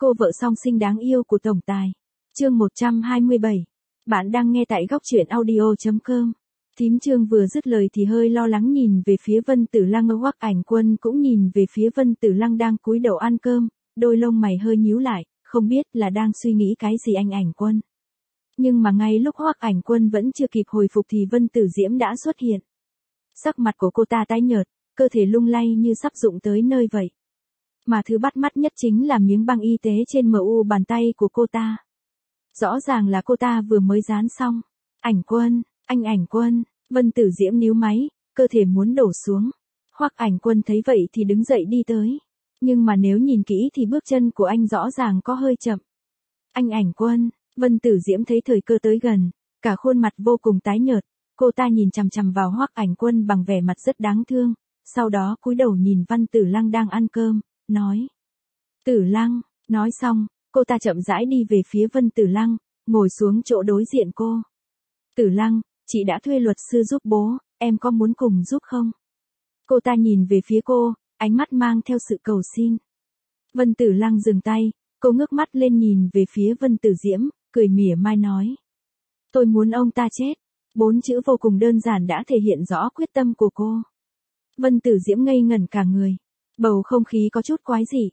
Cô vợ song sinh đáng yêu của tổng tài. Chương 127. Bạn đang nghe tại góc truyện audio.com. Thím Trương vừa dứt lời thì hơi lo lắng nhìn về phía Vân Tử Lăng, Hoắc Ảnh Quân cũng nhìn về phía Vân Tử Lăng đang cúi đầu ăn cơm, đôi lông mày hơi nhíu lại, không biết là đang suy nghĩ cái gì anh Ảnh Quân. Nhưng mà ngay lúc Hoắc Ảnh Quân vẫn chưa kịp hồi phục thì Vân Tử Diễm đã xuất hiện. Sắc mặt của cô ta tái nhợt, cơ thể lung lay như sắp rụng tới nơi vậy. Mà thứ bắt mắt nhất chính là miếng băng y tế trên mu bàn tay của cô ta. Rõ ràng là cô ta vừa mới dán xong. Ảnh Quân, anh Ảnh Quân, Vân Tử Diễm níu máy, cơ thể muốn đổ xuống. Hoắc Ảnh Quân thấy vậy thì đứng dậy đi tới. Nhưng mà nếu nhìn kỹ thì bước chân của anh rõ ràng có hơi chậm. Anh Ảnh Quân, Vân Tử Diễm thấy thời cơ tới gần, cả khuôn mặt vô cùng tái nhợt. Cô ta nhìn chằm chằm vào Hoắc Ảnh Quân bằng vẻ mặt rất đáng thương. Sau đó cúi đầu nhìn Văn Tử Lăng đang ăn cơm, nói. Tử Lăng, nói xong, cô ta chậm rãi đi về phía Vân Tử Lăng, ngồi xuống chỗ đối diện cô. Tử Lăng, chị đã thuê luật sư giúp bố, em có muốn cùng giúp không? Cô ta nhìn về phía cô, ánh mắt mang theo sự cầu xin. Vân Tử Lăng dừng tay, cô ngước mắt lên nhìn về phía Vân Tử Diễm, cười mỉa mai nói. Tôi muốn ông ta chết. 4 chữ vô cùng đơn giản đã thể hiện rõ quyết tâm của cô. Vân Tử Diễm ngây ngẩn cả người. Bầu không khí có chút quái dị.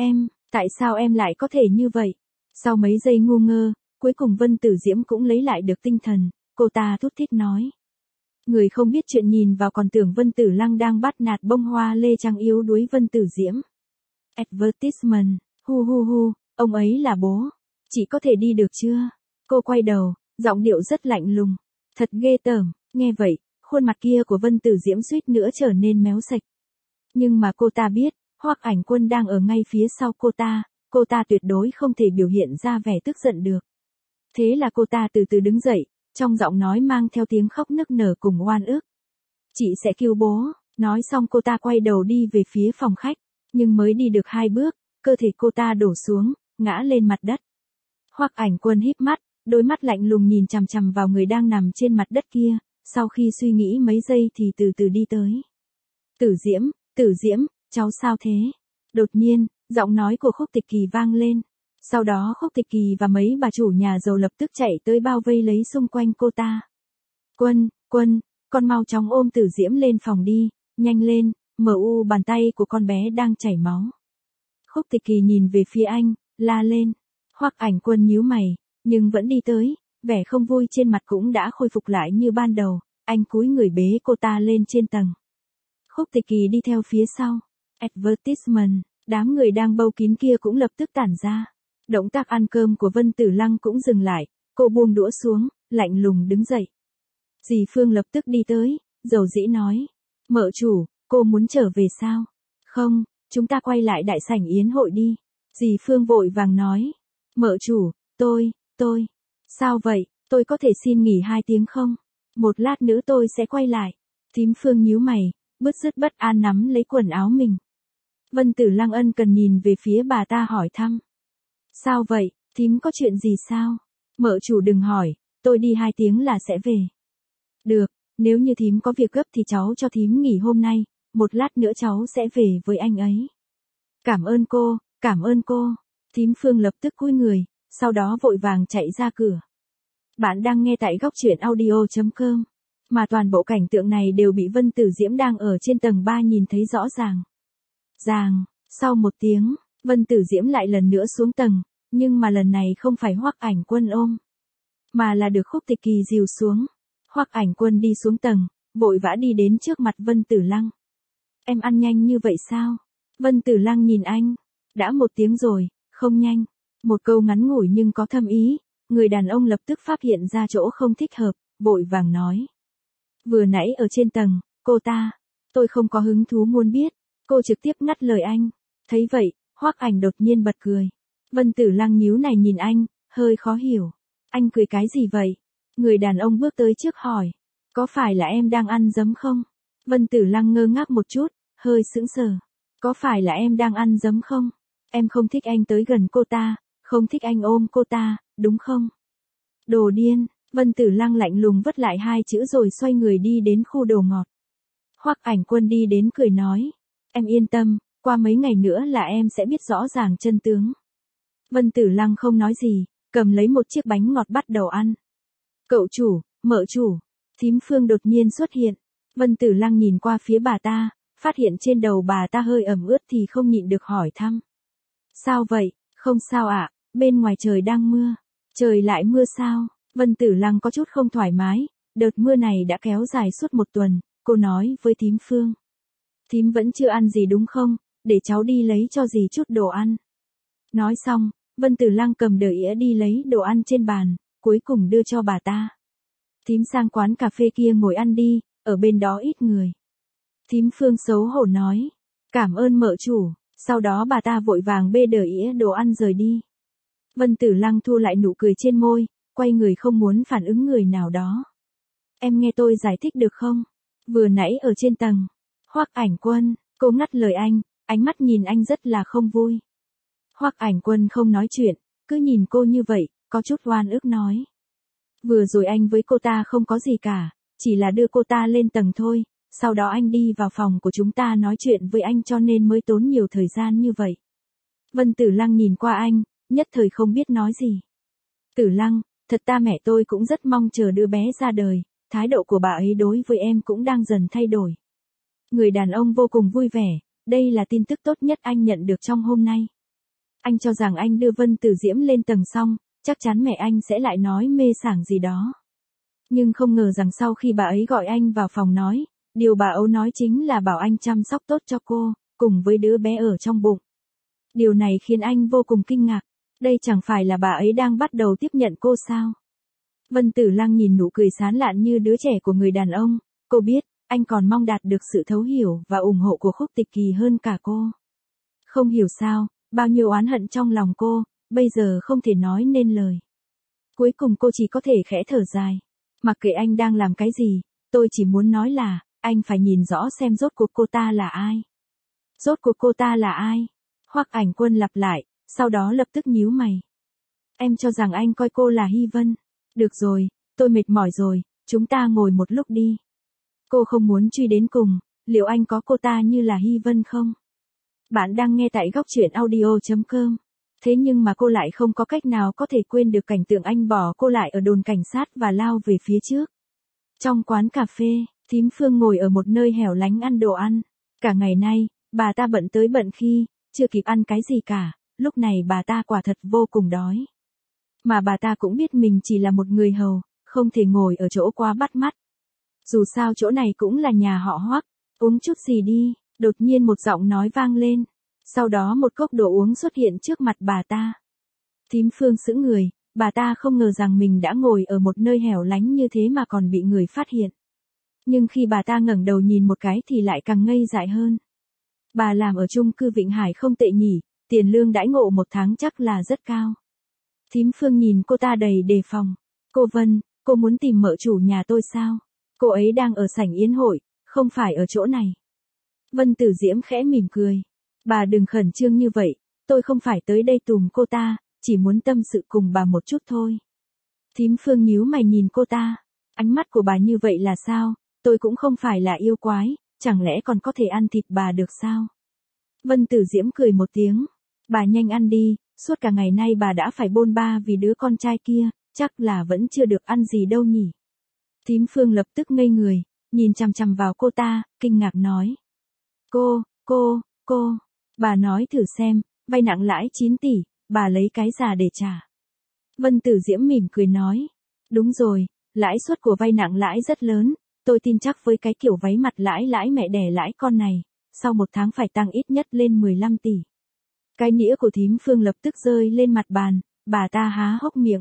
Tại sao em lại có thể như vậy? Sau mấy giây ngu ngơ, cuối cùng Vân Tử Diễm cũng lấy lại được tinh thần, cô ta thút thít nói. Người không biết chuyện nhìn vào còn tưởng Vân Tử Lăng đang bắt nạt bông hoa lê trắng yếu đuối Vân Tử Diễm. Advertisement, hu, ông ấy là bố. Chị có thể đi được chưa? Cô quay đầu, giọng điệu rất lạnh lùng. Thật ghê tởm, nghe vậy, khuôn mặt kia của Vân Tử Diễm suýt nữa trở nên méo sạch. Nhưng mà cô ta biết, Hoắc Ảnh Quân đang ở ngay phía sau cô ta tuyệt đối không thể biểu hiện ra vẻ tức giận được. Thế là cô ta từ từ đứng dậy, trong giọng nói mang theo tiếng khóc nức nở cùng oan ức. Chị sẽ cứu bố, nói xong cô ta quay đầu đi về phía phòng khách, nhưng mới đi được 2 bước, cơ thể cô ta đổ xuống, ngã lên mặt đất. Hoắc Ảnh Quân híp mắt, đôi mắt lạnh lùng nhìn chằm chằm vào người đang nằm trên mặt đất kia, sau khi suy nghĩ mấy giây thì từ từ đi tới. Tử Diễm, cháu sao thế? Đột nhiên, giọng nói của Khúc Tịch Kỳ vang lên. Sau đó Khúc Tịch Kỳ và mấy bà chủ nhà giàu lập tức chạy tới bao vây lấy xung quanh cô ta. Quân, con mau chóng ôm Tử Diễm lên phòng đi, nhanh lên, mu bàn tay của con bé đang chảy máu. Khúc Tịch Kỳ nhìn về phía anh, la lên. Hoắc Ảnh Quân nhíu mày, nhưng vẫn đi tới, vẻ không vui trên mặt cũng đã khôi phục lại như ban đầu, anh cúi người bế cô ta lên trên tầng. Khúc Tịch Kỳ đi theo phía sau. Advertisement, đám người đang bâu kín kia cũng lập tức tản ra. Động tác ăn cơm của Vân Tử Lăng cũng dừng lại, cô buông đũa xuống, lạnh lùng đứng dậy. Dì Phương lập tức đi tới, dầu dĩ nói. Mợ chủ, cô muốn trở về sao? Không, chúng ta quay lại đại sảnh yến hội đi. Dì Phương vội vàng nói. Mợ chủ, tôi. Sao vậy, tôi có thể xin nghỉ 2 tiếng không? Một lát nữa tôi sẽ quay lại. Thím Phương nhíu mày, bứt rứt bất an nắm lấy quần áo mình. Vân Tử Lăng ân cần nhìn về phía bà ta hỏi thăm. Sao vậy, thím có chuyện gì sao? Mợ chủ đừng hỏi, tôi đi 2 tiếng là sẽ về. Được, nếu như thím có việc gấp thì cháu cho thím nghỉ hôm nay, một lát nữa cháu sẽ về với anh ấy. Cảm ơn cô. Thím Phương lập tức cúi người, sau đó vội vàng chạy ra cửa. Bạn đang nghe tại góc truyện audio.com. Mà toàn bộ cảnh tượng này đều bị Vân Tử Diễm đang ở trên tầng 3 nhìn thấy rõ ràng. Sau 1 tiếng, Vân Tử Diễm lại lần nữa xuống tầng, nhưng mà lần này không phải Hoắc Ảnh Quân ôm, mà là được Khúc Tịch Kỳ dìu xuống. Hoắc Ảnh Quân đi xuống tầng, vội vã đi đến trước mặt Vân Tử Lăng. Em ăn nhanh như vậy sao? Vân Tử Lăng nhìn anh. Đã 1 tiếng rồi, không nhanh. Một câu ngắn ngủi nhưng có thâm ý, người đàn ông lập tức phát hiện ra chỗ không thích hợp, vội vàng nói. Vừa nãy ở trên tầng, tôi không có hứng thú muốn biết. Cô trực tiếp ngắt lời anh. Thấy vậy, Hoắc Ảnh đột nhiên bật cười. Vân Tử Lăng nhíu này nhìn anh, hơi khó hiểu. Anh cười cái gì vậy? Người đàn ông bước tới trước hỏi. Có phải là em đang ăn dấm không? Vân Tử Lăng ngơ ngác một chút, hơi sững sờ. Có phải là em đang ăn dấm không? Em không thích anh tới gần cô ta, không thích anh ôm cô ta, đúng không? Đồ điên. Vân Tử Lăng lạnh lùng vất lại 2 chữ rồi xoay người đi đến khu đồ ngọt. Hoắc Ảnh Quân đi đến cười nói. Em yên tâm, qua mấy ngày nữa là em sẽ biết rõ ràng chân tướng. Vân Tử Lăng không nói gì, cầm lấy một chiếc bánh ngọt bắt đầu ăn. Cậu chủ, mợ chủ, thím Phương đột nhiên xuất hiện. Vân Tử Lăng nhìn qua phía bà ta, phát hiện trên đầu bà ta hơi ẩm ướt thì không nhịn được hỏi thăm. Sao vậy, không sao ạ, bên ngoài trời đang mưa. Trời lại mưa sao? Vân Tử Lăng có chút không thoải mái, đợt mưa này đã kéo dài suốt một tuần, cô nói với thím Phương. Thím vẫn chưa ăn gì đúng không, để cháu đi lấy cho dì chút đồ ăn. Nói xong, Vân Tử Lăng cầm đờ ỉa đi lấy đồ ăn trên bàn, cuối cùng đưa cho bà ta. Thím sang quán cà phê kia ngồi ăn đi, ở bên đó ít người. Thím Phương xấu hổ nói, cảm ơn mợ chủ, sau đó bà ta vội vàng bê đờ ỉa đồ ăn rời đi. Vân Tử Lăng thu lại nụ cười trên môi, quay người không muốn phản ứng người nào đó. Em nghe tôi giải thích được không? Vừa nãy ở trên tầng, Hoắc Ảnh Quân, cô ngắt lời anh, ánh mắt nhìn anh rất là không vui. Hoắc Ảnh Quân không nói chuyện, cứ nhìn cô như vậy, có chút oan ức nói. Vừa rồi anh với cô ta không có gì cả, chỉ là đưa cô ta lên tầng thôi, sau đó anh đi vào phòng của chúng ta nói chuyện với anh cho nên mới tốn nhiều thời gian như vậy. Vân Tử Lăng nhìn qua anh, nhất thời không biết nói gì. Tử Lăng, thật ta mẹ tôi cũng rất mong chờ đứa bé ra đời, thái độ của bà ấy đối với em cũng đang dần thay đổi. Người đàn ông vô cùng vui vẻ, đây là tin tức tốt nhất anh nhận được trong hôm nay. Anh cho rằng anh đưa Vân Tử Diễm lên tầng xong, chắc chắn mẹ anh sẽ lại nói mê sảng gì đó. Nhưng không ngờ rằng sau khi bà ấy gọi anh vào phòng nói, điều bà ấy nói chính là bảo anh chăm sóc tốt cho cô, cùng với đứa bé ở trong bụng. Điều này khiến anh vô cùng kinh ngạc, đây chẳng phải là bà ấy đang bắt đầu tiếp nhận cô sao? Vân Tử Lăng nhìn nụ cười sán lạn như đứa trẻ của người đàn ông, cô biết, anh còn mong đạt được sự thấu hiểu và ủng hộ của Khúc Tịch Kỳ hơn cả cô. Không hiểu sao, bao nhiêu oán hận trong lòng cô, bây giờ không thể nói nên lời. Cuối cùng cô chỉ có thể khẽ thở dài. Mặc kệ anh đang làm cái gì, tôi chỉ muốn nói là, anh phải nhìn rõ xem rốt cuộc cô ta là ai. Rốt cuộc cô ta là ai? Hoắc Ảnh Quân lặp lại, sau đó lập tức nhíu mày. Em cho rằng anh coi cô là Hy Vân. Được rồi, tôi mệt mỏi rồi, chúng ta ngồi một lúc đi. Cô không muốn truy đến cùng, liệu anh có cô ta như là Hy Vân không? Bạn đang nghe tại góc truyện audio.com. Thế nhưng mà cô lại không có cách nào có thể quên được cảnh tượng anh bỏ cô lại ở đồn cảnh sát và lao về phía trước. Trong quán cà phê, thím Phương ngồi ở một nơi hẻo lánh ăn đồ ăn. Cả ngày nay, bà ta bận tới bận khi, chưa kịp ăn cái gì cả, lúc này bà ta quả thật vô cùng đói. Mà bà ta cũng biết mình chỉ là một người hầu, không thể ngồi ở chỗ quá bắt mắt. Dù sao chỗ này cũng là nhà họ Hoắc, uống chút gì đi, đột nhiên một giọng nói vang lên. Sau đó một cốc đồ uống xuất hiện trước mặt bà ta. Thím Phương sững người, bà ta không ngờ rằng mình đã ngồi ở một nơi hẻo lánh như thế mà còn bị người phát hiện. Nhưng khi bà ta ngẩng đầu nhìn một cái thì lại càng ngây dại hơn. Bà làm ở chung cư Vịnh Hải không tệ nhỉ, tiền lương đãi ngộ một tháng chắc là rất cao. Thím Phương nhìn cô ta đầy đề phòng. Cô Vân, cô muốn tìm mợ chủ nhà tôi sao? Cô ấy đang ở sảnh yến hội, không phải ở chỗ này. Vân Tử Diễm khẽ mỉm cười. Bà đừng khẩn trương như vậy, tôi không phải tới đây tùm cô ta, chỉ muốn tâm sự cùng bà một chút thôi. Thím Phương nhíu mày nhìn cô ta, ánh mắt của bà như vậy là sao, tôi cũng không phải là yêu quái, chẳng lẽ còn có thể ăn thịt bà được sao? Vân Tử Diễm cười một tiếng, bà nhanh ăn đi, suốt cả ngày nay bà đã phải bôn ba vì đứa con trai kia, chắc là vẫn chưa được ăn gì đâu nhỉ. Thím Phương lập tức ngây người, nhìn chằm chằm vào cô ta, kinh ngạc nói. Cô, bà nói thử xem, vay nặng lãi 9 tỷ, bà lấy cái giả để trả. Vân Tử Diễm mỉm cười nói. Đúng rồi, lãi suất của vay nặng lãi rất lớn, tôi tin chắc với cái kiểu váy mặt lãi mẹ đẻ lãi con này, sau một tháng phải tăng ít nhất lên 15 tỷ. Cái nghĩa của thím Phương lập tức rơi lên mặt bàn, bà ta há hốc miệng.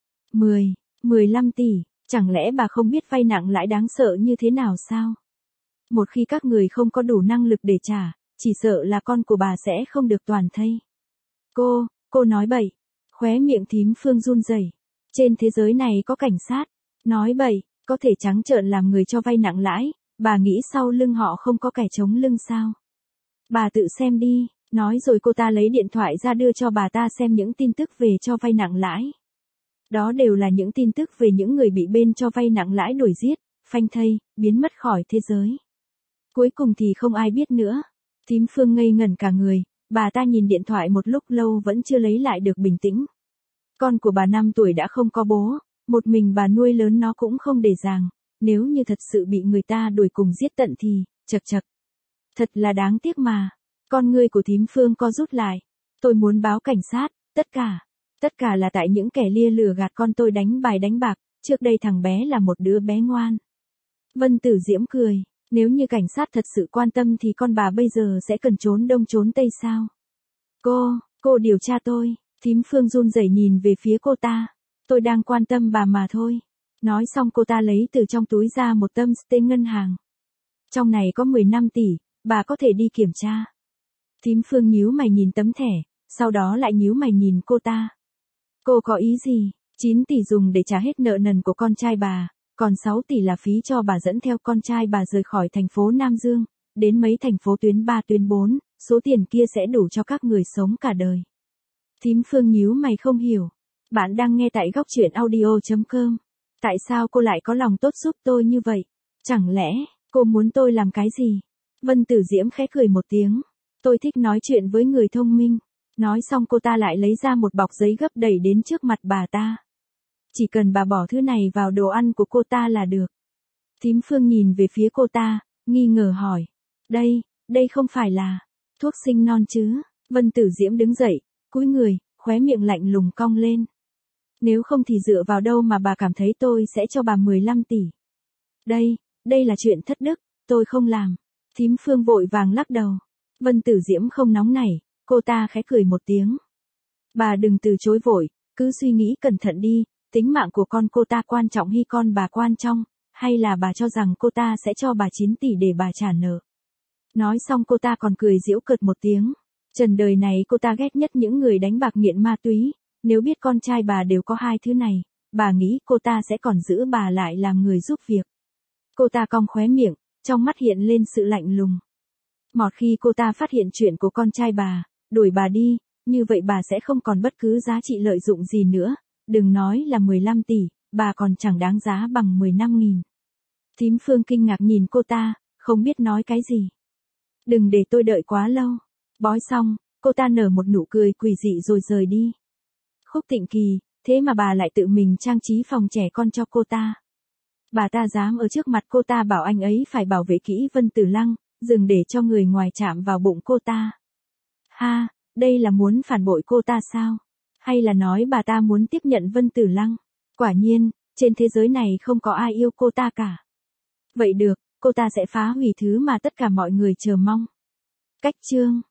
15 tỷ, chẳng lẽ bà không biết vay nặng lãi đáng sợ như thế nào sao? Một khi các người không có đủ năng lực để trả, chỉ sợ là con của bà sẽ không được toàn thây. Cô nói bậy. Khóe miệng thím Phương run rẩy. Trên thế giới này có cảnh sát. Nói bậy, có thể trắng trợn làm người cho vay nặng lãi, bà nghĩ sau lưng họ không có kẻ chống lưng sao? Bà tự xem đi, nói rồi cô ta lấy điện thoại ra đưa cho bà ta xem những tin tức về cho vay nặng lãi. Đó đều là những tin tức về những người bị bên cho vay nặng lãi đuổi giết, phanh thây, biến mất khỏi thế giới. Cuối cùng thì không ai biết nữa. Thím Phương ngây ngẩn cả người, Bà ta nhìn điện thoại một lúc lâu vẫn chưa lấy lại được bình tĩnh. Con của bà 5 tuổi đã không có bố, một mình bà nuôi lớn nó cũng không để dàng, nếu như thật sự bị người ta đuổi cùng giết tận thì, chật chật. Thật là đáng tiếc mà. Con ngươi của thím Phương co rút lại. Tôi muốn báo cảnh sát, tất cả là tại những kẻ lia lừa gạt con tôi đánh bài đánh bạc, trước đây thằng bé là một đứa bé ngoan. Vân Tử Diễm cười, nếu như cảnh sát thật sự quan tâm thì con bà bây giờ sẽ cần trốn đông trốn tây sao? Cô điều tra tôi, thím Phương run rẩy nhìn về phía cô ta. Tôi đang quan tâm bà mà thôi. Nói xong cô ta lấy từ trong túi ra một tấm tên ngân hàng. Trong này có 15 tỷ, bà có thể đi kiểm tra. Thím Phương nhíu mày nhìn tấm thẻ, sau đó lại nhíu mày nhìn cô ta. Cô có ý gì? 9 tỷ dùng để trả hết nợ nần của con trai bà, còn 6 tỷ là phí cho bà dẫn theo con trai bà rời khỏi thành phố Nam Dương, đến mấy thành phố tuyến 3 tuyến 4, số tiền kia sẽ đủ cho các người sống cả đời. Thím Phương nhíu mày không hiểu. Bạn đang nghe tại góc truyện audio.com. Tại sao cô lại có lòng tốt giúp tôi như vậy? Chẳng lẽ, cô muốn tôi làm cái gì? Vân Tử Diễm khẽ cười một tiếng. Tôi thích nói chuyện với người thông minh. Nói xong cô ta lại lấy ra một bọc giấy gấp đẩy đến trước mặt bà ta. Chỉ cần bà bỏ thứ này vào đồ ăn của cô ta là được. Thím Phương nhìn về phía cô ta, nghi ngờ hỏi. Đây không phải là thuốc sinh non chứ? Vân Tử Diễm đứng dậy, cúi người, khóe miệng lạnh lùng cong lên. Nếu không thì dựa vào đâu mà bà cảm thấy tôi sẽ cho bà 15 tỷ? Đây là chuyện thất đức, tôi không làm. Thím Phương vội vàng lắc đầu. Vân Tử Diễm không nóng nảy, cô ta khẽ cười một tiếng. Bà đừng từ chối vội, cứ suy nghĩ cẩn thận đi, tính mạng của con cô ta quan trọng hay con bà quan trọng, hay là bà cho rằng cô ta sẽ cho bà 9 tỷ để bà trả nợ. Nói xong cô ta còn cười giễu cợt một tiếng. Trần đời này cô ta ghét nhất những người đánh bạc nghiện ma túy, nếu biết con trai bà đều có hai thứ này, bà nghĩ cô ta sẽ còn giữ bà lại làm người giúp việc. Cô ta cong khóe miệng, trong mắt hiện lên sự lạnh lùng. Một khi cô ta phát hiện chuyện của con trai bà, đuổi bà đi, như vậy bà sẽ không còn bất cứ giá trị lợi dụng gì nữa, đừng nói là 15 tỷ, bà còn chẳng đáng giá bằng 15.000. Thím Phương kinh ngạc nhìn cô ta, không biết nói cái gì. Đừng để tôi đợi quá lâu. Bói xong, cô ta nở một nụ cười quỷ dị rồi rời đi. Khúc Tịnh Kỳ, thế mà bà lại tự mình trang trí phòng trẻ con cho cô ta. Bà ta dám ở trước mặt cô ta bảo anh ấy phải bảo vệ kỹ Vân Tử Lăng, đừng để cho người ngoài chạm vào bụng cô ta. Ha, đây là muốn phản bội cô ta sao? Hay là nói bà ta muốn tiếp nhận Vân Tử Lăng? Quả nhiên, trên thế giới này không có ai yêu cô ta cả. Vậy được, cô ta sẽ phá hủy thứ mà tất cả mọi người chờ mong. Cách chương